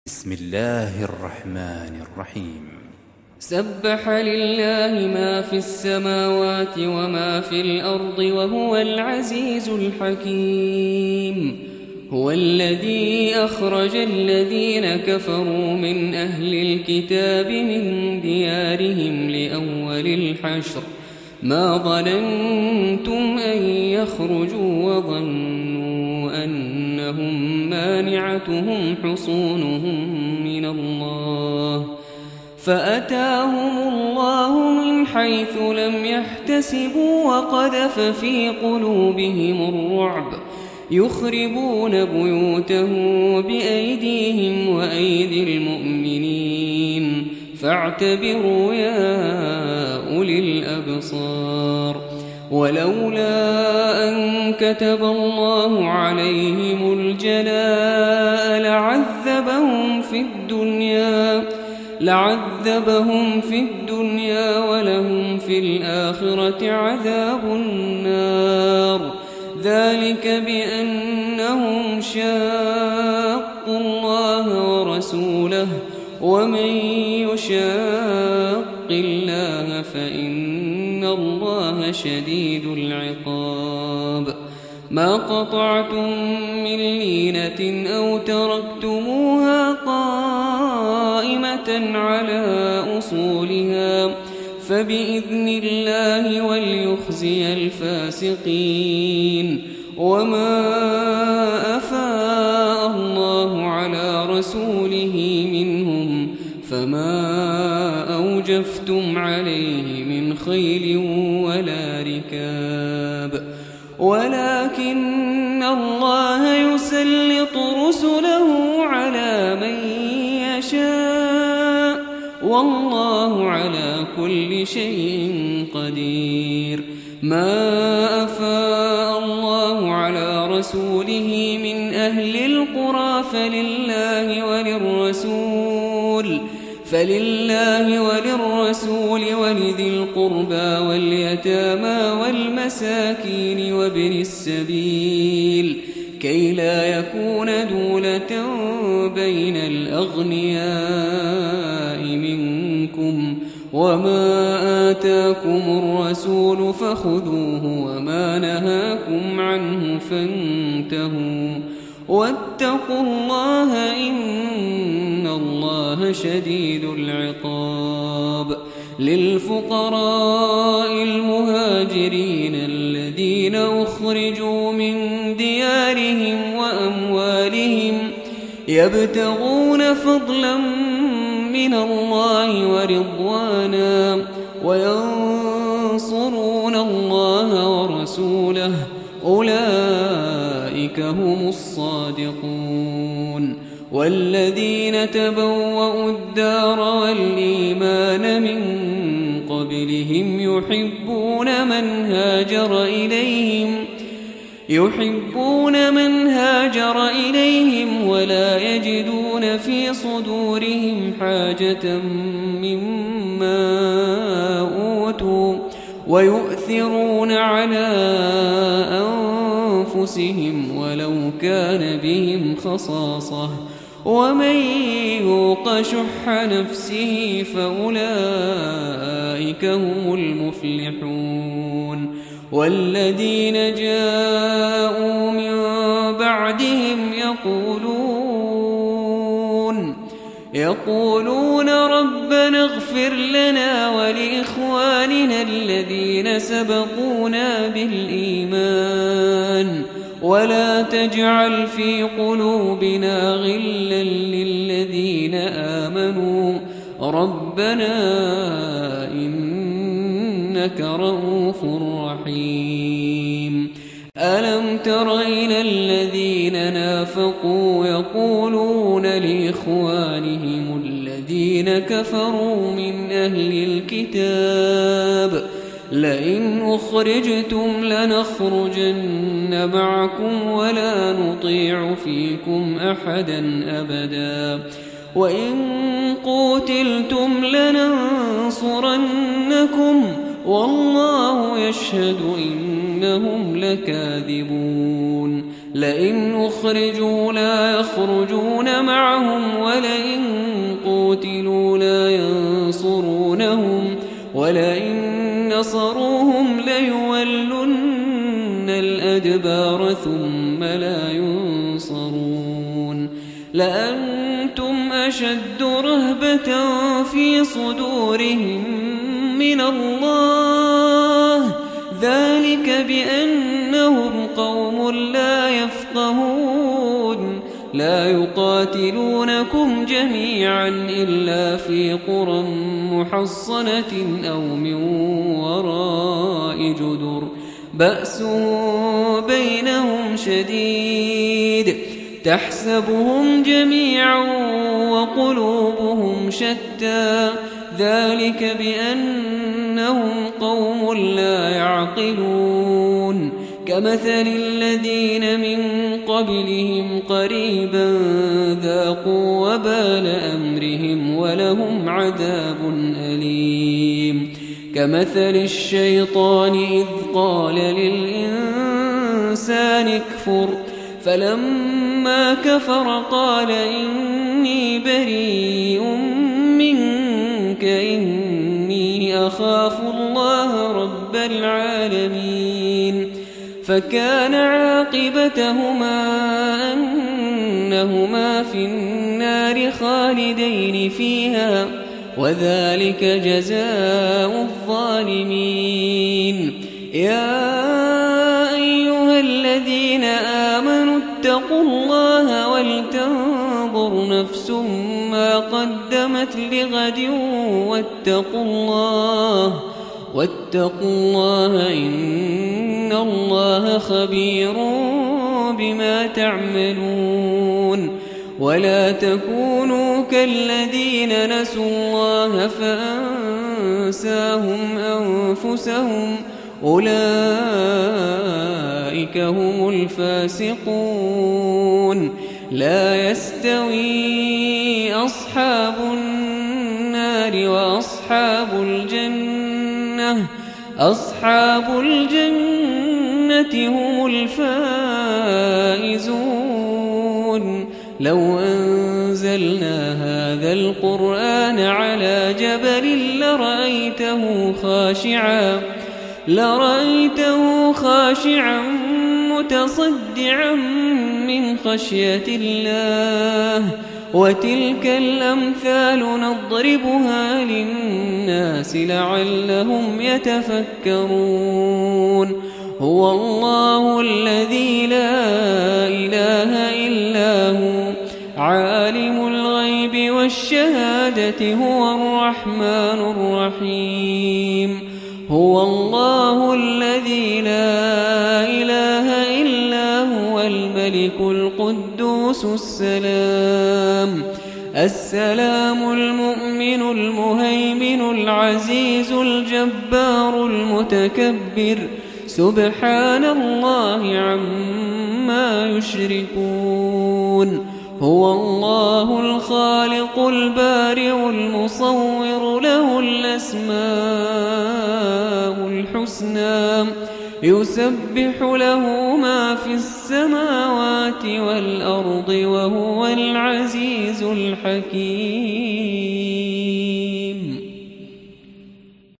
بسم الله الرحمن الرحيم. سبح لله ما في السماوات وما في الأرض وهو العزيز الحكيم. هو الذي أخرج الذين كفروا من أهل الكتاب من ديارهم لأول الحشر ما ظننتم أن يخرجوا وظنوا أنهم مانعتهم حصونهم من الله فأتاهم الله من حيث لم يحتسبوا وقذف في قلوبهم الرعب يخربون بيوتهم بأيديهم وأيدي المؤمنين فاعتبروا يا أولي الأبصار. ولولا أن كتب الله عليهم الجلاء لعذبهم في الدنيا ولهم في الآخرة عذاب النار. ذلك بأنهم شاقوا الله ورسوله ومن يشاق الله فإن الله شديد العقاب. ما قطعتم من لينة أو تركتموها قائمة على أصولها فبإذن الله وليخزي الفاسقين. وما أفاء الله على رسوله منهم فما أوجفتم عليه من خيل ولا ركاب ولكن الله يسلط رسله على من يشاء والله على كل شيء قدير. ما أفاء الله على رسوله من أهل القرى فلله وللرسول ولذي القربى واليتامى والمساكين وابن السبيل كي لا يكون دولة بين الأغنياء منكم. وما آتاكم الرسول فخذوه وما نهاكم عنه فانتهوا واتقوا الله إن الله شديد العقاب. للفقراء المهاجرين الذين أخرجوا من ديارهم وأموالهم يبتغون فضلا من الله ورضوانا وينصرون الله ورسوله أولئك هم الصادقون. والذين تبوأوا الدار والإيمان من قبلهم يحبون من هاجر إليهم ولا يجدون في صدورهم حاجة مما أوتوا ويؤثرون على أنفسهم ولو كان بهم خصاصة ومن يوق شح نفسه فأولئك هم المفلحون. والذين جاءوا من بعدهم يقولون ربنا اغفر لنا ولإخواننا الذين سبقونا بالإيمان ولا تجعل في قلوبنا غلا للذين آمنوا ربنا إنك رؤوف رحيم. ألم تر إلى الذين نافقوا يقولون لإخوانهم الذين كفروا من أهل الكتاب لئن أخرجتم لنخرجن معكم ولا نطيع فيكم أحدا أبدا وإن قوتلتم لننصرنكم والله يشهد إنهم لكاذبون. لئن أخرجوا لا يخرجون معهم ولئن قوتلوا لا ينصرونهم ولئن نصروهم ليولن الأدبار ثم لا ينصرون لأنتم أشد رهبة في صدورهم من الله ذلك بأنهم قوم لا يفقهون لا يقاتلونكم جميعا إلا في قرى محصنة أو من وراء جدر بأس بينهم شديد تحسبهم جميعا وقلوبهم شتى ذلك بأنهم قوم لا يعقلون كمثل الذين من قبلهم قريبا ذاقوا وبال أمرهم ولهم عذاب أليم كمثل الشيطان إذ قال للإنسان اكفر فلما كفر قال إني بريء منك إني أخاف الله رب العالمين فكان عاقبتهما أنهما في النار خالدين فيها وذلك جزاء الظالمين يا أيها الذين آمنوا اتقوا الله ولتنظر نفس ما قدمت لغد واتقوا الله إن الله خبير بما تعملون ولا تكونوا كالذين نسوا الله فأنساهم أنفسهم أولئك هم الفاسقون لا يستوي أصحاب النار وأصحاب الجنة أصحاب الجنة هم الفائزون لو أنزلنا هذا القرآن على جبل لرأيته خاشعا متصدعا من خشية الله وتلك الأمثال نضربها للناس لعلهم يتفكرون هو الله الذي لا إله إلا هو عالم الغيب والشهادة هو الرحمن الرحيم هو الله الذي لا إله إلا هو الملك القدوس السلام المؤمن المهيمن العزيز الجبار المتكبر سبحان الله عما يشركون هو الله الخالق البارئ المصور له الأسماء الحسنى يسبح له ما في السماوات والأرض وهو العزيز الحكيم